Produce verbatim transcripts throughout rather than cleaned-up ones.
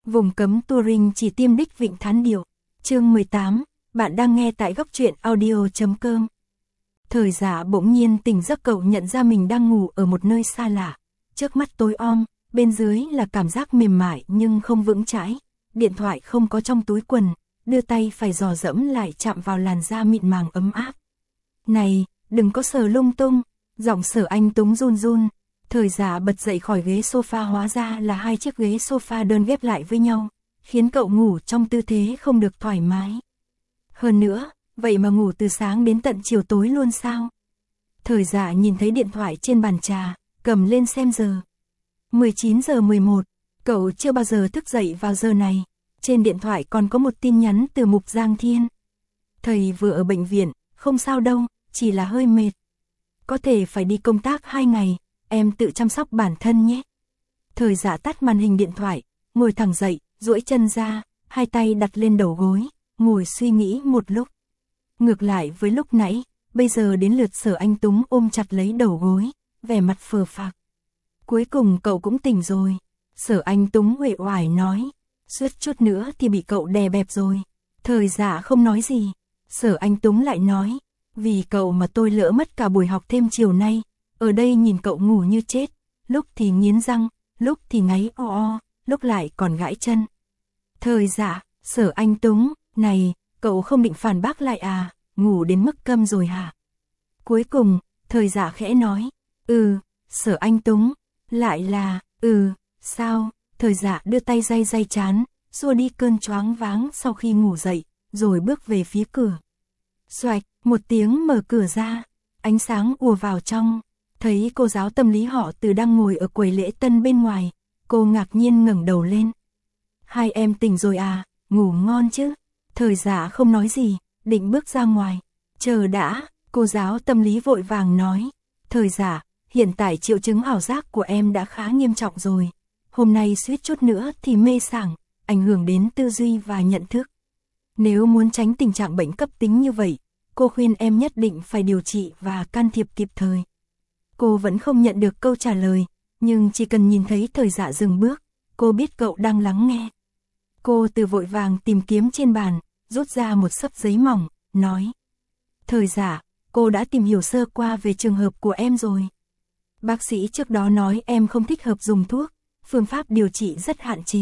Vùng cấm touring chỉ tiêm đích Vịnh Thán Điểu. Chương mười tám, bạn đang nghe tại góc truyện audio chấm com. Thời Dạ bỗng nhiên tỉnh giấc, cậu nhận ra mình đang ngủ ở một nơi xa lạ. Trước mắt tối om, bên dưới là cảm giác mềm mại nhưng không vững chãi. Điện thoại không có trong túi quần, đưa tay phải dò dẫm lại chạm vào làn da mịn màng ấm áp. Này, đừng có sờ lung tung, giọng Sở Anh Túng run run. Thời Dạ bật dậy khỏi ghế sofa, hóa ra là hai chiếc ghế sofa đơn ghép lại với nhau, khiến cậu ngủ trong tư thế không được thoải mái. Hơn nữa, vậy mà ngủ từ sáng đến tận chiều tối luôn sao? Thời Dạ nhìn thấy điện thoại trên bàn trà, cầm lên xem giờ. mười chín giờ mười một, cậu chưa bao giờ thức dậy vào giờ này. Trên điện thoại còn có một tin nhắn từ Mục Giang Thiên. Thầy vừa ở bệnh viện, không sao đâu, chỉ là hơi mệt. Có thể phải đi công tác hai ngày, em tự chăm sóc bản thân nhé. Thời Dạ tắt màn hình điện thoại, ngồi thẳng dậy, duỗi chân ra, hai tay đặt lên đầu gối, ngồi suy nghĩ một lúc. Ngược lại với lúc nãy, bây giờ đến lượt Sở Anh Túng ôm chặt lấy đầu gối, vẻ mặt phờ phạc. Cuối cùng cậu cũng tỉnh rồi. Sở Anh Túng uể oải nói, suýt chút nữa thì bị cậu đè bẹp rồi. Thời Dạ không nói gì. Sở Anh Túng lại nói, vì cậu mà tôi lỡ mất cả buổi học thêm chiều nay. Ở đây nhìn cậu ngủ như chết, lúc thì nghiến răng, lúc thì ngáy o o, lúc lại còn gãi chân. Thời Dạ, Sở Anh Túng, này, cậu không định phản bác lại à, ngủ đến mức câm rồi hả? Cuối cùng, Thời Dạ khẽ nói, ừ, Sở Anh Túng, lại là, ừ, sao? Thời Dạ đưa tay day day trán, xua đi cơn choáng váng sau khi ngủ dậy, rồi bước về phía cửa. Xoạch, một tiếng mở cửa ra, ánh sáng ùa vào trong, thấy cô giáo tâm lý họ Từ đang ngồi ở quầy lễ tân bên ngoài, cô ngạc nhiên ngẩng đầu lên. Hai em tỉnh rồi à, ngủ ngon chứ? Thời Dạ không nói gì, định bước ra ngoài. Chờ đã, cô giáo tâm lý vội vàng nói. Thời Dạ, hiện tại triệu chứng ảo giác của em đã khá nghiêm trọng rồi. Hôm nay suýt chút nữa thì mê sảng, ảnh hưởng đến tư duy và nhận thức. Nếu muốn tránh tình trạng bệnh cấp tính như vậy, cô khuyên em nhất định phải điều trị và can thiệp kịp thời. Cô vẫn không nhận được câu trả lời, nhưng chỉ cần nhìn thấy Thời Dạ dừng bước, cô biết cậu đang lắng nghe. Cô từ vội vàng tìm kiếm trên bàn, rút ra một xấp giấy mỏng, nói. Thời Dạ, cô đã tìm hiểu sơ qua về trường hợp của em rồi. Bác sĩ trước đó nói em không thích hợp dùng thuốc, phương pháp điều trị rất hạn chế.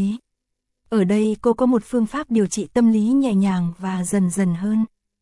Ở đây cô có một phương pháp điều trị tâm lý nhẹ nhàng và dần dần hơn.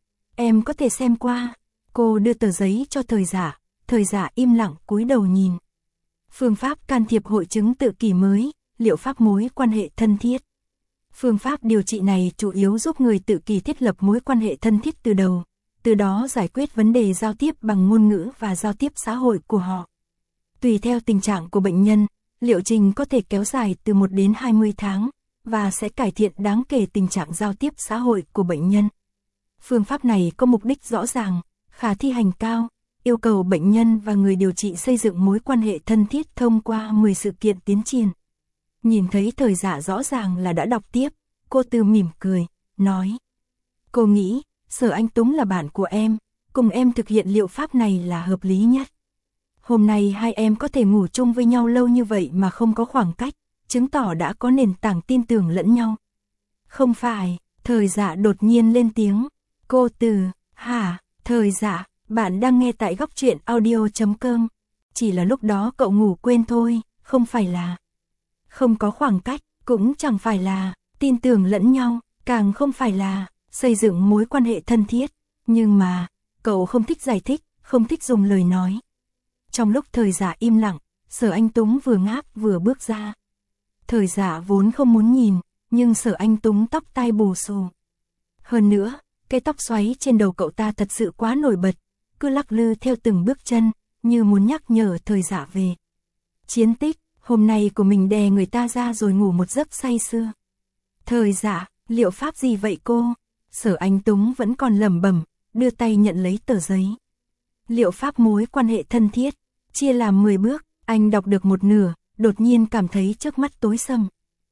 Em có thể xem qua. Cô đưa tờ giấy cho Thời Dạ, Thời Dạ im lặng cúi đầu nhìn. Phương pháp can thiệp hội chứng tự kỷ mới, liệu pháp mối quan hệ thân thiết. Phương pháp điều trị này chủ yếu giúp người tự kỷ thiết lập mối quan hệ thân thiết từ đầu, từ đó giải quyết vấn đề giao tiếp bằng ngôn ngữ và giao tiếp xã hội của họ. Tùy theo tình trạng của bệnh nhân, liệu trình có thể kéo dài từ một đến hai mươi tháng, và sẽ cải thiện đáng kể tình trạng giao tiếp xã hội của bệnh nhân. Phương pháp này có mục đích rõ ràng, khả thi hành cao, yêu cầu bệnh nhân và người điều trị xây dựng mối quan hệ thân thiết thông qua mười sự kiện tiến triển. Nhìn thấy Thời Dạ rõ ràng là đã đọc tiếp, cô Từ mỉm cười, nói. Cô nghĩ, Sở Anh Túng là bạn của em, cùng em thực hiện liệu pháp này là hợp lý nhất. Hôm nay hai em có thể ngủ chung với nhau lâu như vậy mà không có khoảng cách, chứng tỏ đã có nền tảng tin tưởng lẫn nhau. Không phải, Thời Dạ đột nhiên lên tiếng. Cô Từ, hả? Thời Dạ, bạn đang nghe tại góc truyện audio chấm com. Chỉ là lúc đó cậu ngủ quên thôi, không phải là. Không có khoảng cách, cũng chẳng phải là tin tưởng lẫn nhau, càng không phải là xây dựng mối quan hệ thân thiết. Nhưng mà, cậu không thích giải thích, không thích dùng lời nói. Trong lúc Thời Dạ im lặng, Sở Anh Túng vừa ngáp vừa bước ra. Thời Dạ vốn không muốn nhìn, nhưng Sở Anh Túng tóc tai bù xù. Hơn nữa, cái tóc xoáy trên đầu cậu ta thật sự quá nổi bật, cứ lắc lư theo từng bước chân, như muốn nhắc nhở Thời Dạ về chiến tích, hôm nay của mình đè người ta ra rồi ngủ một giấc say sưa. Thời Dạ, liệu pháp gì vậy cô? Sở Anh Túng vẫn còn lẩm bẩm, đưa tay nhận lấy tờ giấy. Liệu pháp mối quan hệ thân thiết, chia làm mười bước, anh đọc được một nửa, đột nhiên cảm thấy trước mắt tối sầm.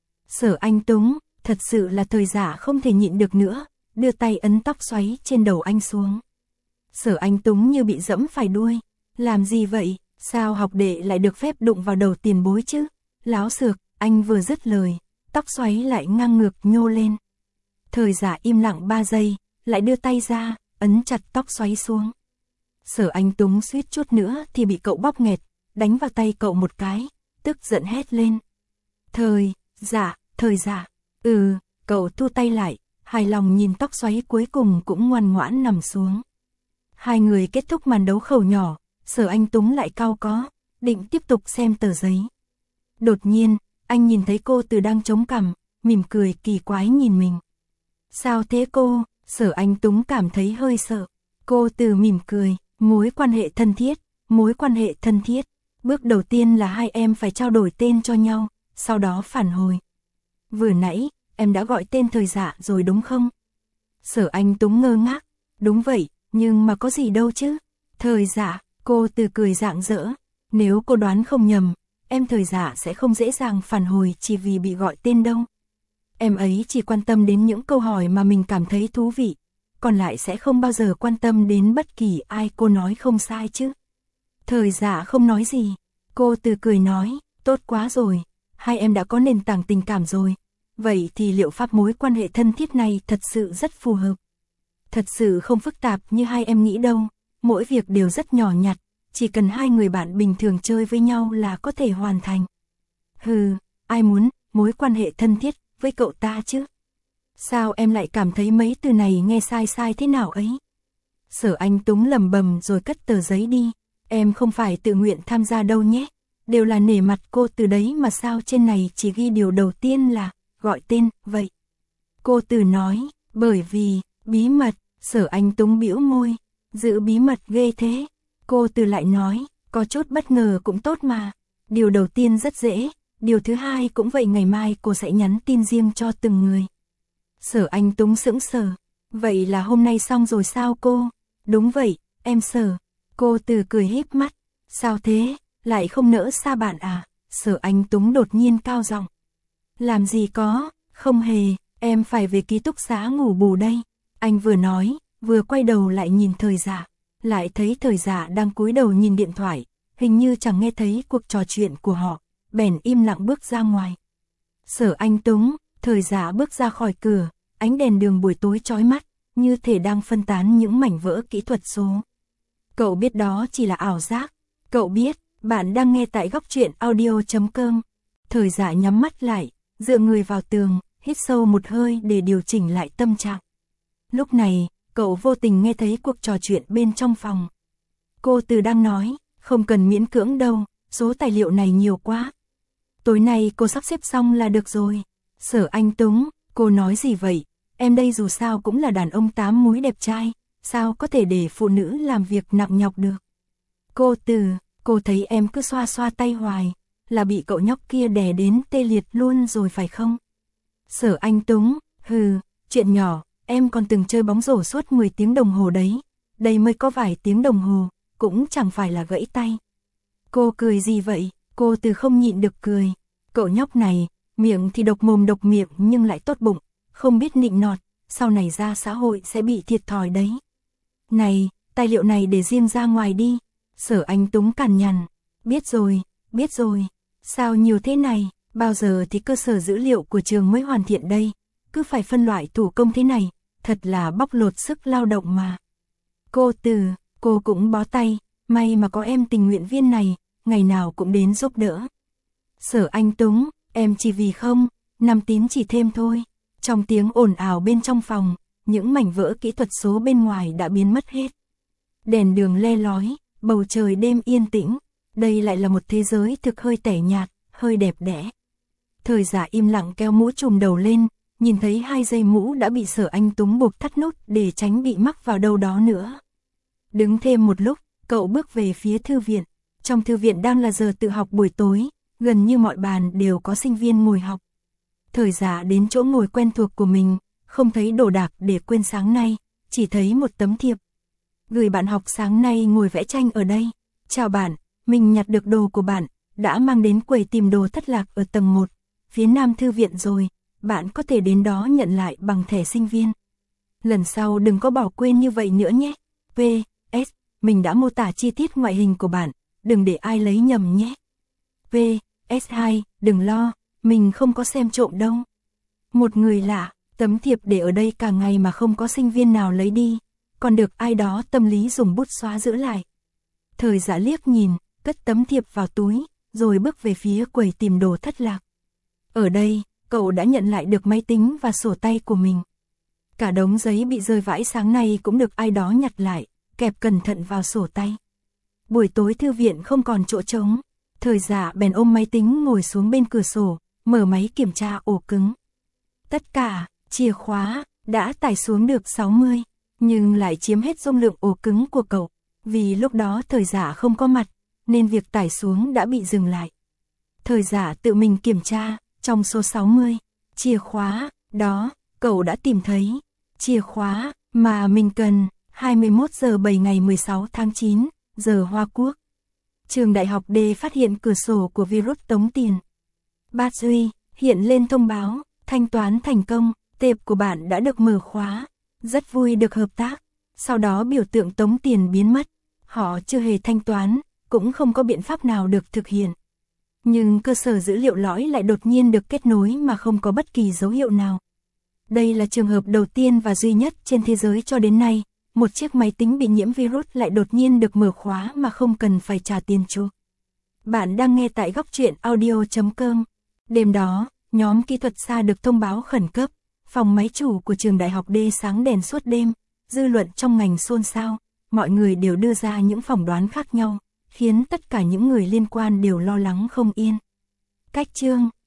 Sở Anh Túng, thật sự là Thời Dạ không thể nhịn được nữa, đưa tay ấn tóc xoáy trên đầu anh xuống. Sở Anh Túng như bị dẫm phải đuôi, làm gì vậy, sao học đệ lại được phép đụng vào đầu tiền bối chứ? Láo xược, anh vừa dứt lời, tóc xoáy lại ngang ngược nhô lên. Thời Giả im lặng ba giây, lại đưa tay ra, ấn chặt tóc xoáy xuống. Sở Anh Túng suýt chút nữa thì bị cậu bóp nghẹt, đánh vào tay cậu một cái, tức giận hét lên. Thời Giả, Thời Giả, ừ, cậu thu tay lại, hài lòng nhìn tóc xoáy cuối cùng cũng ngoan ngoãn nằm xuống. Hai người kết thúc màn đấu khẩu nhỏ, Sở Anh Túng lại cau có, định tiếp tục xem tờ giấy. Đột nhiên, anh nhìn thấy cô Từ đang chống cằm, mỉm cười kỳ quái nhìn mình. Sao thế cô? Sở Anh Túng cảm thấy hơi sợ. Cô Từ mỉm cười, mối quan hệ thân thiết, mối quan hệ thân thiết. Bước đầu tiên là hai em phải trao đổi tên cho nhau, sau đó phản hồi. Vừa nãy, em đã gọi tên Thời Giả rồi đúng không? Sở Anh Túng ngơ ngác, đúng vậy, nhưng mà có gì đâu chứ. Thời Giả, cô Từ cười rạng rỡ. Nếu cô đoán không nhầm, em Thời Giả sẽ không dễ dàng phản hồi chỉ vì bị gọi tên đâu. Em ấy chỉ quan tâm đến những câu hỏi mà mình cảm thấy thú vị, còn lại sẽ không bao giờ quan tâm đến bất kỳ ai, cô nói không sai chứ. Thời Giả không nói gì, cô Từ cười nói, tốt quá rồi, hai em đã có nền tảng tình cảm rồi, vậy thì liệu pháp mối quan hệ thân thiết này thật sự rất phù hợp. Thật sự không phức tạp như hai em nghĩ đâu, mỗi việc đều rất nhỏ nhặt, chỉ cần hai người bạn bình thường chơi với nhau là có thể hoàn thành. Hừ, ai muốn mối quan hệ thân thiết với cậu ta chứ? Sao em lại cảm thấy mấy từ này nghe sai sai thế nào ấy? Sở Anh Túng lầm bầm rồi cất tờ giấy đi. Em không phải tự nguyện tham gia đâu nhé. Đều là nể mặt cô Từ đấy mà sao trên này chỉ ghi điều đầu tiên là gọi tên, vậy. Cô Từ nói, bởi vì, bí mật. Sở Anh Túng bĩu môi, giữ bí mật ghê thế. Cô Từ lại nói, có chút bất ngờ cũng tốt mà. Điều đầu tiên rất dễ, điều thứ hai cũng vậy, ngày mai cô sẽ nhắn tin riêng cho từng người. Sở Anh Túng sững sờ, vậy là hôm nay xong rồi sao cô? Đúng vậy, em Sở. Cô Từ cười híp mắt, sao thế, lại không nỡ xa bạn à? Sở Anh Túng đột nhiên cao giọng. Làm gì có, không hề, em phải về ký túc xá ngủ bù đây. Anh vừa nói, vừa quay đầu lại nhìn Thời Giả, lại thấy Thời Giả đang cúi đầu nhìn điện thoại, hình như chẳng nghe thấy cuộc trò chuyện của họ, bèn im lặng bước ra ngoài. Sở Anh Túng, Thời Giả bước ra khỏi cửa, ánh đèn đường buổi tối chói mắt, như thể đang phân tán những mảnh vỡ kỹ thuật số. Cậu biết đó chỉ là ảo giác, cậu biết, bạn đang nghe tại góc truyện audio chấm com. Thời Giả nhắm mắt lại, dựa người vào tường, hít sâu một hơi để điều chỉnh lại tâm trạng. Lúc này, cậu vô tình nghe thấy cuộc trò chuyện bên trong phòng. Cô Từ đang nói, không cần miễn cưỡng đâu, số tài liệu này nhiều quá. Tối nay cô sắp xếp xong là được rồi. Sở Anh Túng, cô nói gì vậy? Em đây dù sao cũng là đàn ông tám múi đẹp trai, sao có thể để phụ nữ làm việc nặng nhọc được? Cô Từ, cô thấy em cứ xoa xoa tay hoài, là bị cậu nhóc kia đè đến tê liệt luôn rồi phải không? Sở Anh Túng, hừ, chuyện nhỏ, em còn từng chơi bóng rổ suốt mười tiếng đồng hồ đấy, đây mới có vài tiếng đồng hồ, cũng chẳng phải là gãy tay. Cô cười gì vậy? Cô Từ không nhịn được cười. Cậu nhóc này, miệng thì độc mồm độc miệng nhưng lại tốt bụng, không biết nịnh nọt, sau này ra xã hội sẽ bị thiệt thòi đấy. Này, tài liệu này để riêng ra ngoài đi. Sở Anh Túng cằn nhằn. Biết rồi, biết rồi. Sao nhiều thế này, bao giờ thì cơ sở dữ liệu của trường mới hoàn thiện đây, cứ phải phân loại thủ công thế này, thật là bóc lột sức lao động mà. Cô Từ, cô cũng bó tay, may mà có em tình nguyện viên này, ngày nào cũng đến giúp đỡ. Sở Anh Túng, em chỉ vì không, năm tín chỉ thêm thôi. Trong tiếng ồn ào bên trong phòng, những mảnh vỡ kỹ thuật số bên ngoài đã biến mất hết. Đèn đường le lói, bầu trời đêm yên tĩnh, đây lại là một thế giới thực hơi tẻ nhạt, hơi đẹp đẽ. Thời Giả im lặng kéo mũ trùm đầu lên, nhìn thấy hai dây mũ đã bị Sở Anh Túng buộc thắt nút để tránh bị mắc vào đâu đó nữa. Đứng thêm một lúc, cậu bước về phía thư viện. Trong thư viện đang là giờ tự học buổi tối, gần như mọi bàn đều có sinh viên ngồi học. Thời Giả đến chỗ ngồi quen thuộc của mình, không thấy đồ đạc để quên sáng nay, chỉ thấy một tấm thiệp. Gửi bạn học sáng nay ngồi vẽ tranh ở đây. Chào bạn, mình nhặt được đồ của bạn, đã mang đến quầy tìm đồ thất lạc ở tầng một, phía nam thư viện rồi, bạn có thể đến đó nhận lại bằng thẻ sinh viên. Lần sau đừng có bỏ quên như vậy nữa nhé. pê ét. Mình đã mô tả chi tiết ngoại hình của bạn, đừng để ai lấy nhầm nhé. pê ét hai. Đừng lo, mình không có xem trộm đâu. Một người lạ, tấm thiệp để ở đây cả ngày mà không có sinh viên nào lấy đi, còn được ai đó tâm lý dùng bút xóa giữ lại. Thời Dạ liếc nhìn, cất tấm thiệp vào túi, rồi bước về phía quầy tìm đồ thất lạc. Ở đây, cậu đã nhận lại được máy tính và sổ tay của mình. Cả đống giấy bị rơi vãi sáng nay cũng được ai đó nhặt lại, kẹp cẩn thận vào sổ tay. Buổi tối thư viện không còn chỗ trống, Thời Dạ bèn ôm máy tính ngồi xuống bên cửa sổ, mở máy kiểm tra ổ cứng. Tất cả, chìa khóa, đã tải xuống được sáu mươi, nhưng lại chiếm hết dung lượng ổ cứng của cậu. Vì lúc đó Thời Dạ không có mặt, nên việc tải xuống đã bị dừng lại. Thời Dạ tự mình kiểm tra, trong số sáu mươi, chìa khóa, đó, cậu đã tìm thấy. Chìa khóa, mà mình cần, hai mươi mốt giờ bảy ngày mười sáu tháng chín, giờ Hoa Quốc. Trường đại học D phát hiện cửa sổ của virus tống tiền. Bát Duy, hiện lên thông báo, thanh toán thành công, tệp của bạn đã được mở khóa. Rất vui được hợp tác. Sau đó biểu tượng tống tiền biến mất. Họ chưa hề thanh toán, cũng không có biện pháp nào được thực hiện. Nhưng cơ sở dữ liệu lõi lại đột nhiên được kết nối mà không có bất kỳ dấu hiệu nào. Đây là trường hợp đầu tiên và duy nhất trên thế giới cho đến nay, một chiếc máy tính bị nhiễm virus lại đột nhiên được mở khóa mà không cần phải trả tiền chuộc. Bạn đang nghe tại góc truyện audio chấm com. Đêm đó, nhóm kỹ thuật xa được thông báo khẩn cấp, phòng máy chủ của trường đại học D sáng đèn suốt đêm, dư luận trong ngành xôn xao, mọi người đều đưa ra những phỏng đoán khác nhau, khiến tất cả những người liên quan đều lo lắng không yên. Cách chương